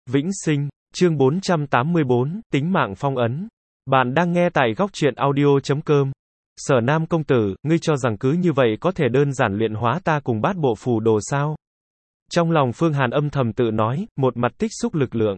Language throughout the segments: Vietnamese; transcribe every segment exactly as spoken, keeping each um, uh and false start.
Vĩnh sinh, chương bốn trăm tám mươi bốn, tính mạng phong ấn. Bạn đang nghe tại góc truyện audio chấm com. Sở Nam công tử, ngươi cho rằng cứ như vậy có thể đơn giản luyện hóa ta cùng bát bộ phù đồ sao? Trong lòng Phương Hàn âm thầm tự nói, một mặt tích xúc lực lượng.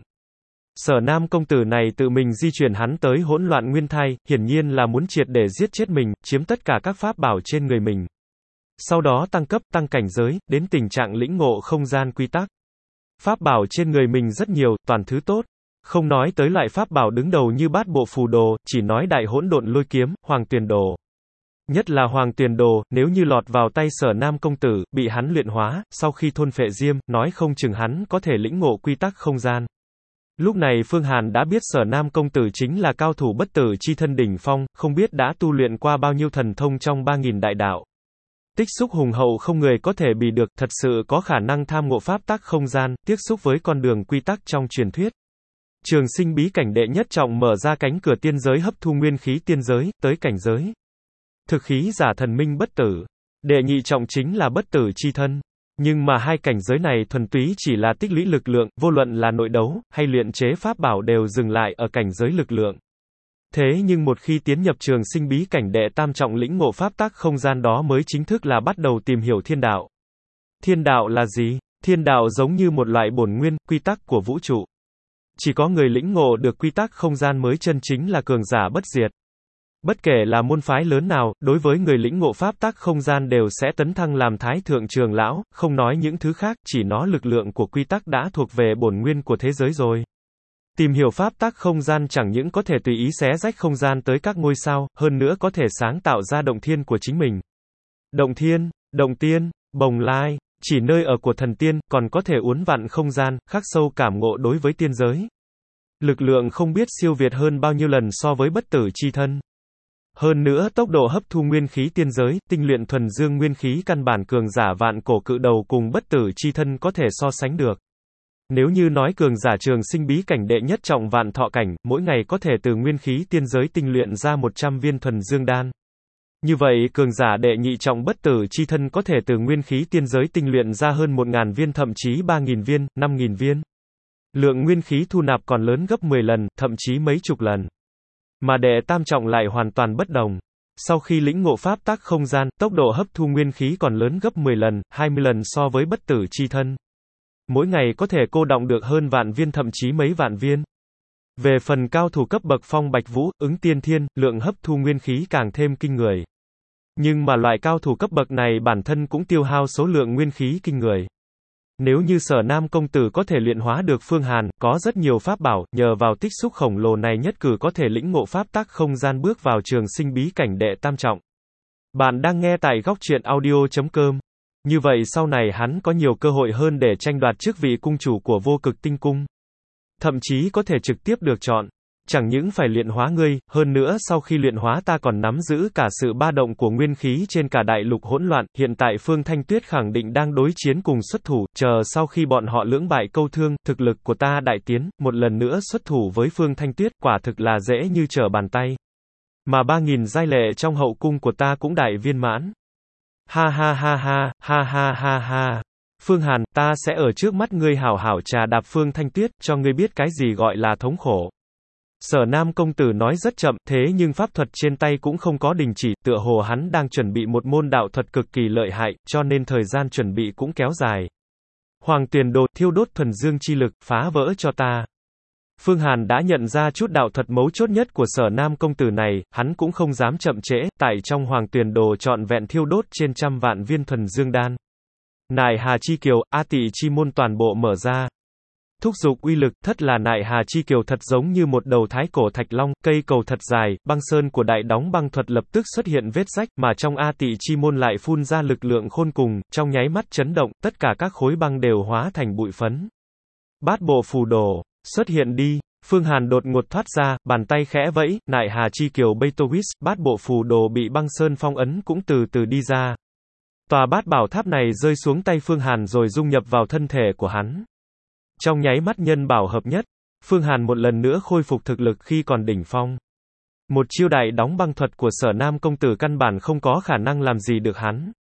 Sở Nam công tử này tự mình di chuyển hắn tới hỗn loạn nguyên thai, hiển nhiên là muốn triệt để giết chết mình, chiếm tất cả các pháp bảo trên người mình. Sau đó tăng cấp, tăng cảnh giới, đến tình trạng lĩnh ngộ không gian quy tắc. Pháp bảo trên người mình rất nhiều, toàn thứ tốt. Không nói tới loại pháp bảo đứng đầu như bát bộ phù đồ, chỉ nói đại hỗn độn lôi kiếm, hoàng tuyền đồ. Nhất là hoàng tuyền đồ, nếu như lọt vào tay Sở Nam công tử, bị hắn luyện hóa, sau khi thôn phệ diêm, nói không chừng hắn có thể lĩnh ngộ quy tắc không gian. Lúc này Phương Hàn đã biết Sở Nam công tử chính là cao thủ bất tử chi thân đỉnh phong, không biết đã tu luyện qua bao nhiêu thần thông trong ba nghìn đại đạo. Tích xúc hùng hậu không người có thể bì được, thật sự có khả năng tham ngộ pháp tắc không gian, tiếp xúc với con đường quy tắc trong truyền thuyết. Trường sinh bí cảnh đệ nhất trọng mở ra cánh cửa tiên giới hấp thu nguyên khí tiên giới, tới cảnh giới thực khí giả thần minh bất tử. Đệ nhị trọng chính là bất tử chi thân. Nhưng mà hai cảnh giới này thuần túy chỉ là tích lũy lực lượng, vô luận là nội đấu, hay luyện chế pháp bảo đều dừng lại ở cảnh giới lực lượng. Thế nhưng một khi tiến nhập trường sinh bí cảnh đệ tam trọng lĩnh ngộ pháp tắc không gian đó mới chính thức là bắt đầu tìm hiểu thiên đạo. Thiên đạo là gì? Thiên đạo giống như một loại bổn nguyên, quy tắc của vũ trụ. Chỉ có người lĩnh ngộ được quy tắc không gian mới chân chính là cường giả bất diệt. Bất kể là môn phái lớn nào, đối với người lĩnh ngộ pháp tắc không gian đều sẽ tấn thăng làm thái thượng trường lão, không nói những thứ khác, chỉ nói lực lượng của quy tắc đã thuộc về bổn nguyên của thế giới rồi. Tìm hiểu pháp tắc không gian chẳng những có thể tùy ý xé rách không gian tới các ngôi sao, hơn nữa có thể sáng tạo ra động thiên của chính mình. Động thiên, động tiên, bồng lai, chỉ nơi ở của thần tiên, còn có thể uốn vặn không gian, khắc sâu cảm ngộ đối với tiên giới. Lực lượng không biết siêu việt hơn bao nhiêu lần so với bất tử chi thân. Hơn nữa tốc độ hấp thu nguyên khí tiên giới, tinh luyện thuần dương nguyên khí căn bản cường giả vạn cổ cự đầu cùng bất tử chi thân có thể so sánh được. Nếu như nói cường giả trường sinh bí cảnh đệ nhất trọng vạn thọ cảnh, mỗi ngày có thể từ nguyên khí tiên giới tinh luyện ra một trăm viên thuần dương đan. Như vậy cường giả đệ nhị trọng bất tử chi thân có thể từ nguyên khí tiên giới tinh luyện ra hơn một nghìn viên thậm chí ba nghìn viên, năm nghìn viên. Lượng nguyên khí thu nạp còn lớn gấp mười lần, thậm chí mấy chục lần. Mà đệ tam trọng lại hoàn toàn bất đồng. Sau khi lĩnh ngộ pháp tắc không gian, tốc độ hấp thu nguyên khí còn lớn gấp mười lần, hai mươi lần so với bất tử chi thân. Mỗi ngày có thể cô đọng được hơn vạn viên thậm chí mấy vạn viên. Về phần cao thủ cấp bậc phong bạch vũ, ứng tiên thiên, lượng hấp thu nguyên khí càng thêm kinh người. Nhưng mà loại cao thủ cấp bậc này bản thân cũng tiêu hao số lượng nguyên khí kinh người. Nếu như Sở Nam công tử có thể luyện hóa được Phương Hàn, có rất nhiều pháp bảo, nhờ vào tích xúc khổng lồ này nhất cử có thể lĩnh ngộ pháp tắc không gian bước vào trường sinh bí cảnh đệ tam trọng. Bạn đang nghe tại góc truyện audio chấm com. Như vậy sau này hắn có nhiều cơ hội hơn để tranh đoạt chức vị cung chủ của vô cực tinh cung. Thậm chí có thể trực tiếp được chọn. Chẳng những phải luyện hóa ngươi, hơn nữa sau khi luyện hóa ta còn nắm giữ cả sự ba động của nguyên khí trên cả đại lục hỗn loạn, hiện tại Phương Thanh Tuyết khẳng định đang đối chiến cùng xuất thủ, chờ sau khi bọn họ lưỡng bại câu thương, thực lực của ta đại tiến, một lần nữa xuất thủ với Phương Thanh Tuyết, quả thực là dễ như trở bàn tay. Mà ba nghìn giai lệ trong hậu cung của ta cũng đại viên mãn. Ha ha ha ha, ha ha ha ha. Phương Hàn, ta sẽ ở trước mắt ngươi hảo hảo trà đạp Phương Thanh Tuyết, cho ngươi biết cái gì gọi là thống khổ. Sở Nam công tử nói rất chậm, thế nhưng pháp thuật trên tay cũng không có đình chỉ, tựa hồ hắn đang chuẩn bị một môn đạo thuật cực kỳ lợi hại, cho nên thời gian chuẩn bị cũng kéo dài. Hoàng tuyền đồ, thiêu đốt thuần dương chi lực, phá vỡ cho ta. Phương Hàn đã nhận ra chút đạo thuật mấu chốt nhất của Sở Nam công tử này, hắn cũng không dám chậm trễ, tại trong hoàng tuyền đồ trọn vẹn thiêu đốt trên trăm vạn viên thuần dương đan. Nại Hà Chi Kiều, A Tị Chi môn toàn bộ mở ra. Thúc dục uy lực, thất là Nại Hà Chi Kiều thật giống như một đầu thái cổ thạch long, cây cầu thật dài, băng sơn của đại đóng băng thuật lập tức xuất hiện vết rách, mà trong A Tị Chi môn lại phun ra lực lượng khôn cùng, trong nháy mắt chấn động, tất cả các khối băng đều hóa thành bụi phấn. Bát bộ phù đồ, xuất hiện đi. Phương Hàn đột ngột thoát ra, bàn tay khẽ vẫy, Nại Hà Chi Kiều Beetowis, bát bộ phù đồ bị băng sơn phong ấn cũng từ từ đi ra. Tòa bát bảo tháp này rơi xuống tay Phương Hàn rồi dung nhập vào thân thể của hắn. Trong nháy mắt nhân bảo hợp nhất, Phương Hàn một lần nữa khôi phục thực lực khi còn đỉnh phong. Một chiêu đại đóng băng thuật của Sở Nam công tử căn bản không có khả năng làm gì được hắn.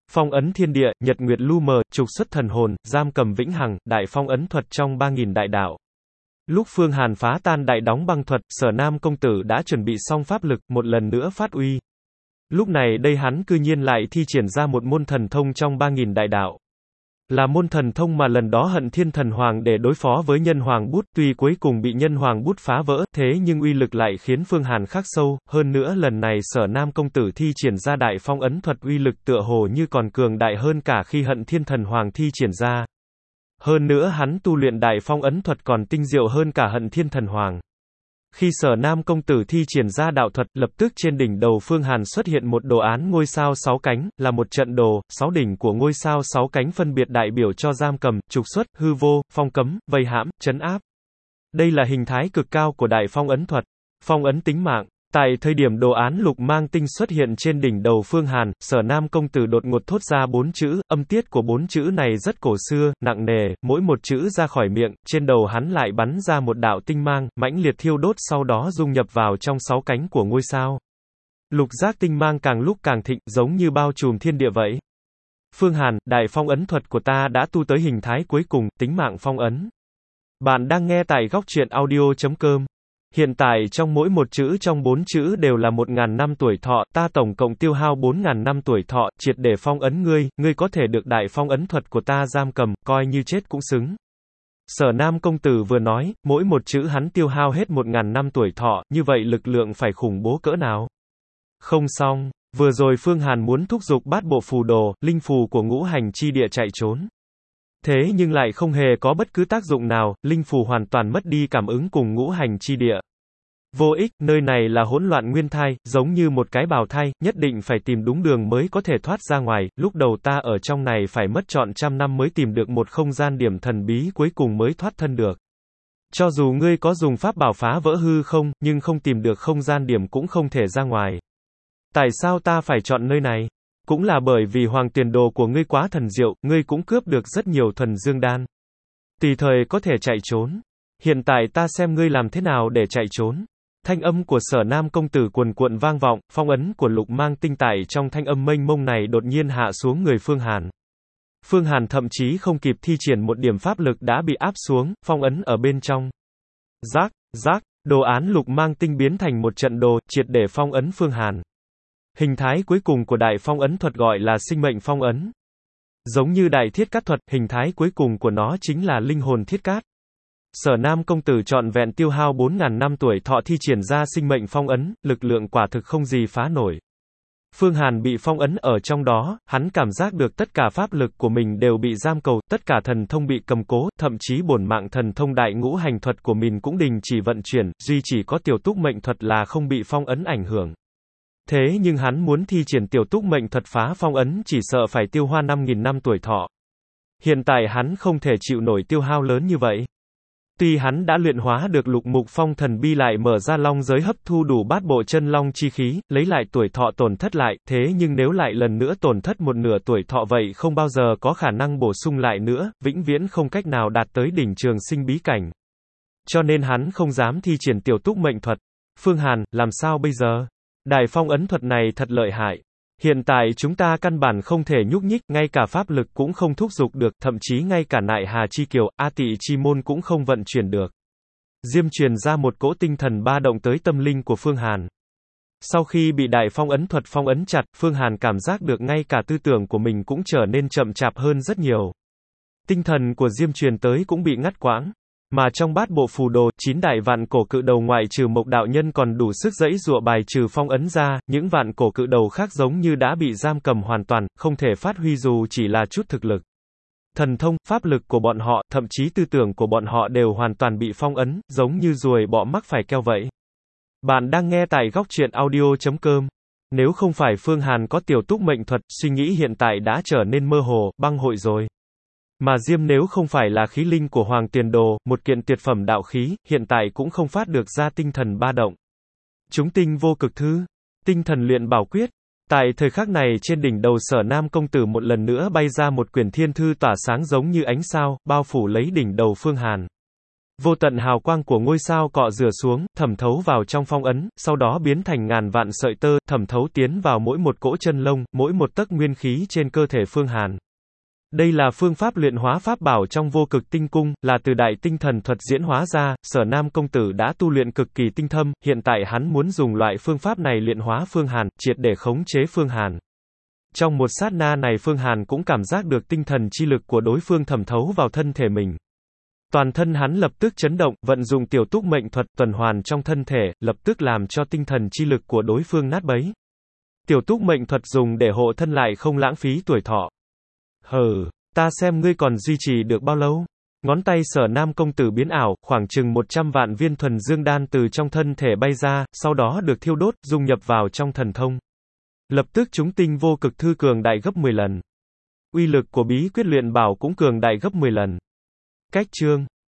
Phong ấn thiên địa, nhật nguyệt lu mờ, trục xuất thần hồn, giam cầm vĩnh hằng, đại phong ấn thuật trong ba nghìn đại đạo. Lúc Phương Hàn phá tan đại đóng băng thuật, Sở Nam công tử đã chuẩn bị xong pháp lực, một lần nữa phát uy. Lúc này đây hắn cư nhiên lại thi triển ra một môn thần thông trong ba nghìn đại đạo. Là môn thần thông mà lần đó Hận Thiên Thần Hoàng để đối phó với Nhân Hoàng Bút, tuy cuối cùng bị Nhân Hoàng Bút phá vỡ, thế nhưng uy lực lại khiến Phương Hàn khắc sâu, hơn nữa lần này Sở Nam công tử thi triển ra đại phong ấn thuật uy lực tựa hồ như còn cường đại hơn cả khi Hận Thiên Thần Hoàng thi triển ra. Hơn nữa hắn tu luyện đại phong ấn thuật còn tinh diệu hơn cả Hận Thiên Thần Hoàng. Khi Sở Nam công tử thi triển ra đạo thuật, lập tức trên đỉnh đầu Phương Hàn xuất hiện một đồ án ngôi sao sáu cánh, là một trận đồ, sáu đỉnh của ngôi sao sáu cánh phân biệt đại biểu cho giam cầm, trục xuất, hư vô, phong cấm, vây hãm, trấn áp. Đây là hình thái cực cao của đại phong ấn thuật, phong ấn tính mạng. Tại thời điểm đồ án lục mang tinh xuất hiện trên đỉnh đầu Phương Hàn, Sở Nam công tử đột ngột thốt ra bốn chữ, âm tiết của bốn chữ này rất cổ xưa, nặng nề, mỗi một chữ ra khỏi miệng, trên đầu hắn lại bắn ra một đạo tinh mang, mãnh liệt thiêu đốt sau đó dung nhập vào trong sáu cánh của ngôi sao. Lục giác tinh mang càng lúc càng thịnh, giống như bao trùm thiên địa vậy. Phương Hàn, đại phong ấn thuật của ta đã tu tới hình thái cuối cùng, tính mạng phong ấn. Bạn đang nghe tại góc truyện audio chấm com. Hiện tại trong mỗi một chữ trong bốn chữ đều là một ngàn năm tuổi thọ, ta tổng cộng tiêu hao bốn ngàn năm tuổi thọ, triệt để phong ấn ngươi, ngươi có thể được đại phong ấn thuật của ta giam cầm, coi như chết cũng xứng. Sở Nam công tử vừa nói, mỗi một chữ hắn tiêu hao hết một ngàn năm tuổi thọ, như vậy lực lượng phải khủng bố cỡ nào? Không xong, vừa rồi Phương Hàn muốn thúc giục bát bộ phù đồ, linh phù của ngũ hành chi địa chạy trốn. Thế nhưng lại không hề có bất cứ tác dụng nào, linh phù hoàn toàn mất đi cảm ứng cùng ngũ hành chi địa. Vô ích, nơi này là hỗn loạn nguyên thai, giống như một cái bào thai, nhất định phải tìm đúng đường mới có thể thoát ra ngoài, lúc đầu ta ở trong này phải mất trọn trăm năm mới tìm được một không gian điểm thần bí cuối cùng mới thoát thân được. Cho dù ngươi có dùng pháp bảo phá vỡ hư không, nhưng không tìm được không gian điểm cũng không thể ra ngoài. Tại sao ta phải chọn nơi này? Cũng là bởi vì hoàng tiền đồ của ngươi quá thần diệu, ngươi cũng cướp được rất nhiều thuần dương đan. Tùy thời có thể chạy trốn. Hiện tại ta xem ngươi làm thế nào để chạy trốn. Thanh âm của Sở Nam công tử cuồn cuộn vang vọng, phong ấn của lục mang tinh tại trong thanh âm mênh mông này đột nhiên hạ xuống người Phương Hàn. Phương Hàn thậm chí không kịp thi triển một điểm pháp lực đã bị áp xuống, phong ấn ở bên trong. Rác, rác, đồ án lục mang tinh biến thành một trận đồ, triệt để phong ấn Phương Hàn. Hình thái cuối cùng của đại phong ấn thuật gọi là sinh mệnh phong ấn. Giống như đại thiết cát thuật, hình thái cuối cùng của nó chính là linh hồn thiết cát. Sở Nam công tử trọn vẹn tiêu hao bốn ngàn năm tuổi thọ thi triển ra sinh mệnh phong ấn, lực lượng quả thực không gì phá nổi. Phương Hàn bị phong ấn ở trong đó, hắn cảm giác được tất cả pháp lực của mình đều bị giam cầu, tất cả thần thông bị cầm cố, thậm chí bổn mạng thần thông đại ngũ hành thuật của mình cũng đình chỉ vận chuyển, duy chỉ có tiểu túc mệnh thuật là không bị phong ấn ảnh hưởng. Thế nhưng hắn muốn thi triển tiểu túc mệnh thuật phá phong ấn chỉ sợ phải tiêu hoa năm nghìn năm tuổi thọ. Hiện tại hắn không thể chịu nổi tiêu hao lớn như vậy. Tuy hắn đã luyện hóa được lục mục phong thần bi lại mở ra long giới hấp thu đủ bát bộ chân long chi khí, lấy lại tuổi thọ tổn thất lại, thế nhưng nếu lại lần nữa tổn thất một nửa tuổi thọ vậy không bao giờ có khả năng bổ sung lại nữa, vĩnh viễn không cách nào đạt tới đỉnh trường sinh bí cảnh. Cho nên hắn không dám thi triển tiểu túc mệnh thuật. Phương Hàn, làm sao bây giờ? Đại phong ấn thuật này thật lợi hại. Hiện tại chúng ta căn bản không thể nhúc nhích, ngay cả pháp lực cũng không thúc giục được, thậm chí ngay cả nại hà chi kiều, A Tị chi môn cũng không vận chuyển được. Diêm truyền ra một cỗ tinh thần ba động tới tâm linh của Phương Hàn. Sau khi bị đại phong ấn thuật phong ấn chặt, Phương Hàn cảm giác được ngay cả tư tưởng của mình cũng trở nên chậm chạp hơn rất nhiều. Tinh thần của Diêm truyền tới cũng bị ngắt quãng. Mà trong bát bộ phù đồ, chín đại vạn cổ cự đầu ngoại trừ Mộc đạo nhân còn đủ sức dẫy dụa bài trừ phong ấn ra, những vạn cổ cự đầu khác giống như đã bị giam cầm hoàn toàn, không thể phát huy dù chỉ là chút thực lực. Thần thông, pháp lực của bọn họ, thậm chí tư tưởng của bọn họ đều hoàn toàn bị phong ấn, giống như ruồi bọ mắc phải keo vậy. Bạn đang nghe tại góc truyện audio chấm com. Nếu không phải Phương Hàn có tiểu túc mệnh thuật, suy nghĩ hiện tại đã trở nên mơ hồ, băng hội rồi. Mà Diêm nếu không phải là khí linh của Hoàng Tiền Đồ, một kiện tuyệt phẩm đạo khí, hiện tại cũng không phát được ra tinh thần ba động. Chúng tinh vô cực thư, tinh thần luyện bảo quyết. Tại thời khắc này trên đỉnh đầu Sở Nam công tử một lần nữa bay ra một quyển thiên thư tỏa sáng giống như ánh sao, bao phủ lấy đỉnh đầu Phương Hàn. Vô tận hào quang của ngôi sao cọ rửa xuống, thẩm thấu vào trong phong ấn, sau đó biến thành ngàn vạn sợi tơ, thẩm thấu tiến vào mỗi một cỗ chân lông, mỗi một tấc nguyên khí trên cơ thể Phương Hàn. Đây là phương pháp luyện hóa pháp bảo trong vô cực tinh cung, là từ đại tinh thần thuật diễn hóa ra, Sở Nam công tử đã tu luyện cực kỳ tinh thâm, hiện tại hắn muốn dùng loại phương pháp này luyện hóa Phương Hàn, triệt để khống chế Phương Hàn. Trong một sát na này Phương Hàn cũng cảm giác được tinh thần chi lực của đối phương thẩm thấu vào thân thể mình. Toàn thân hắn lập tức chấn động, vận dụng tiểu túc mệnh thuật tuần hoàn trong thân thể, lập tức làm cho tinh thần chi lực của đối phương nát bấy. Tiểu túc mệnh thuật dùng để hộ thân lại không lãng phí tuổi thọ. Hừ, ta xem ngươi còn duy trì được bao lâu? Ngón tay Sở Nam công tử biến ảo, khoảng chừng một trăm vạn viên thuần dương đan từ trong thân thể bay ra, sau đó được thiêu đốt, dung nhập vào trong thần thông. Lập tức chúng tinh vô cực thư cường đại gấp mười lần. Uy lực của bí quyết luyện bảo cũng cường đại gấp mười lần. Cách chương